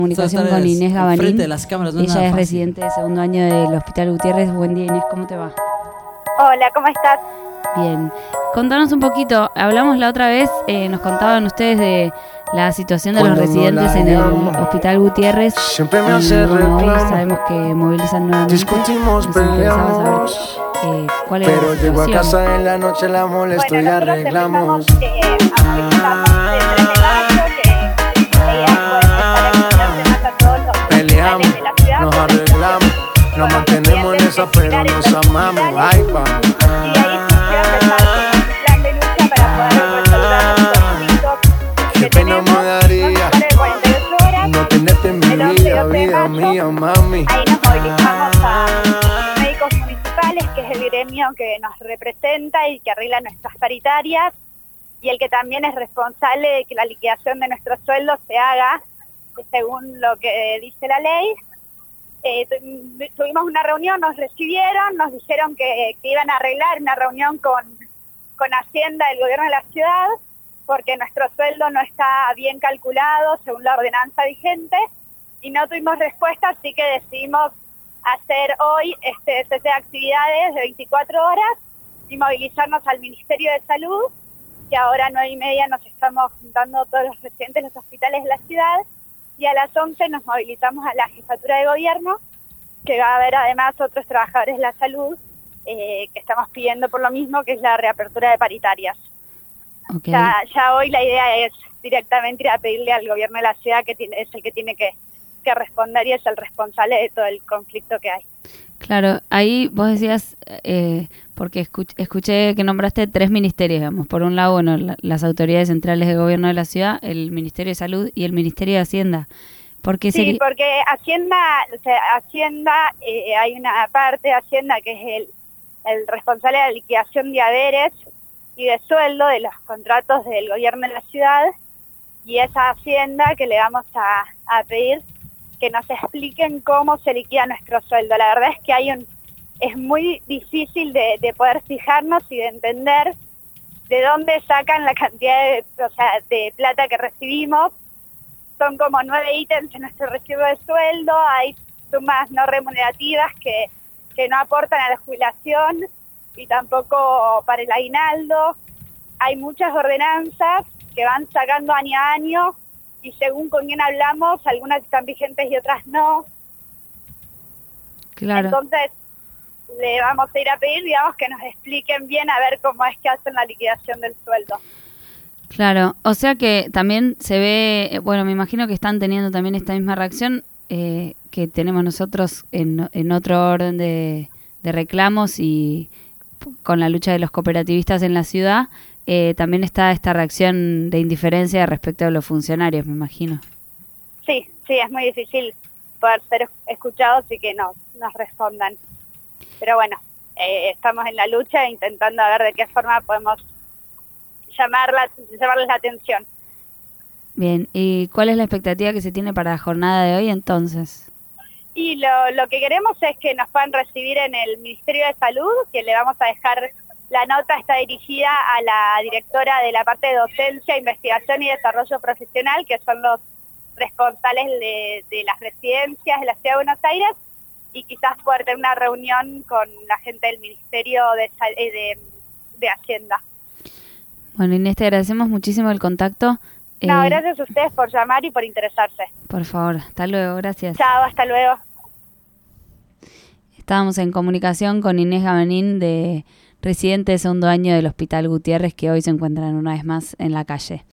Comunicación con Inés Gabanín. Frente de las cámaras, no es Ella nada es fácil. residente de segundo año del Hospital Gutiérrez. Buen día, Inés, ¿cómo te va? Hola, ¿cómo estás? Bien. Contanos un poquito, hablamos la otra vez, nos contaban ustedes de la situación de los residentes en el Hospital Gutiérrez. Siempre me hace hoy reclamo. sabemos que movilizan nuevamente. Discutimos, Nos interesaba peleamos. saber cuál era Pero la llego a situación. casa en la noche, la molesto y Nosotros arreglamos. empezamos a de 3 de mayo, que la idea fue empezar a extenderse más a todos los Peleamos, hospitales de la ciudad. nos arreglamos. Nos mantenemos en esa, pero nos amamos. Ay, vamos. Y ahí surgió empezar con un plan de lucha para poder resolver los conflictos que Qué pena tenemos. me daría Nos de 48 horas. no tenerte en mi El 11 y vida, 12 de vida mayo. mía, mami. Ahí nos movilizamos a médicos municipales, que es el gremio que nos representa y que arregla nuestras paritarias, y el que también es responsable de que la liquidación de nuestros sueldos se haga según lo que dice la ley. Tuvimos una reunión, nos recibieron, nos dijeron que iban a arreglar una reunión con Hacienda del gobierno de la ciudad, porque nuestro sueldo no está bien calculado según la ordenanza vigente, y no tuvimos respuesta, así que decidimos hacer hoy cese de actividades de 24 horas y movilizarnos al Ministerio de Salud, que ahora a 9:30 nos estamos juntando todos los residentes de los hospitales de la ciudad, y a las 11 nos movilizamos a la Jefatura de Gobierno, que va a haber además otros trabajadores de la salud que estamos pidiendo por lo mismo, que es la reapertura de paritarias. Okay. Ya hoy la idea es directamente ir a pedirle al gobierno de la ciudad, que es el que tiene que responder y es el responsable de todo el conflicto que hay. Claro, ahí vos decías, porque escuché que nombraste 3 ministerios, digamos. Por un lado, bueno, las autoridades centrales de gobierno de la ciudad, el Ministerio de Salud y el Ministerio de Hacienda. ¿Por qué Sí, porque Hacienda, hay una parte de Hacienda que es el responsable de la liquidación de haberes y de sueldo de los contratos del gobierno de la ciudad, y esa Hacienda que le vamos a pedir que nos expliquen cómo se liquida nuestro sueldo. La verdad es que es muy difícil de poder fijarnos y de entender de dónde sacan la cantidad de plata que recibimos. Son como 9 ítems en nuestro recibo de sueldo, hay sumas no remunerativas que no aportan a la jubilación y tampoco para el aguinaldo. Hay muchas ordenanzas que van sacando año a año, y según con quién hablamos, algunas están vigentes y otras no. Claro. Entonces, le vamos a ir a pedir, digamos, que nos expliquen bien a ver cómo es que hacen la liquidación del sueldo. Claro, o sea que también se ve, bueno, me imagino que están teniendo también esta misma reacción que tenemos nosotros en otro orden de reclamos, y con la lucha de los cooperativistas en la ciudad. También está esta reacción de indiferencia respecto a los funcionarios, me imagino. Sí, es muy difícil poder ser escuchados y que nos respondan. Pero bueno, estamos en la lucha intentando ver de qué forma podemos llamarles la atención. Bien, ¿y cuál es la expectativa que se tiene para la jornada de hoy entonces? Y lo que queremos es que nos puedan recibir en el Ministerio de Salud, que le vamos a dejar. La nota está dirigida a la directora de la parte de docencia, investigación y desarrollo profesional, que son los responsables de las residencias de la Ciudad de Buenos Aires, y quizás poder tener una reunión con la gente del Ministerio de Hacienda. Bueno, Inés, te agradecemos muchísimo el contacto. No, gracias a ustedes por llamar y por interesarse. Por favor, hasta luego, gracias. Chao, hasta luego. Estábamos en comunicación con Inés Gabanín, residente de segundo año del Hospital Gutiérrez, que hoy se encuentran una vez más en la calle.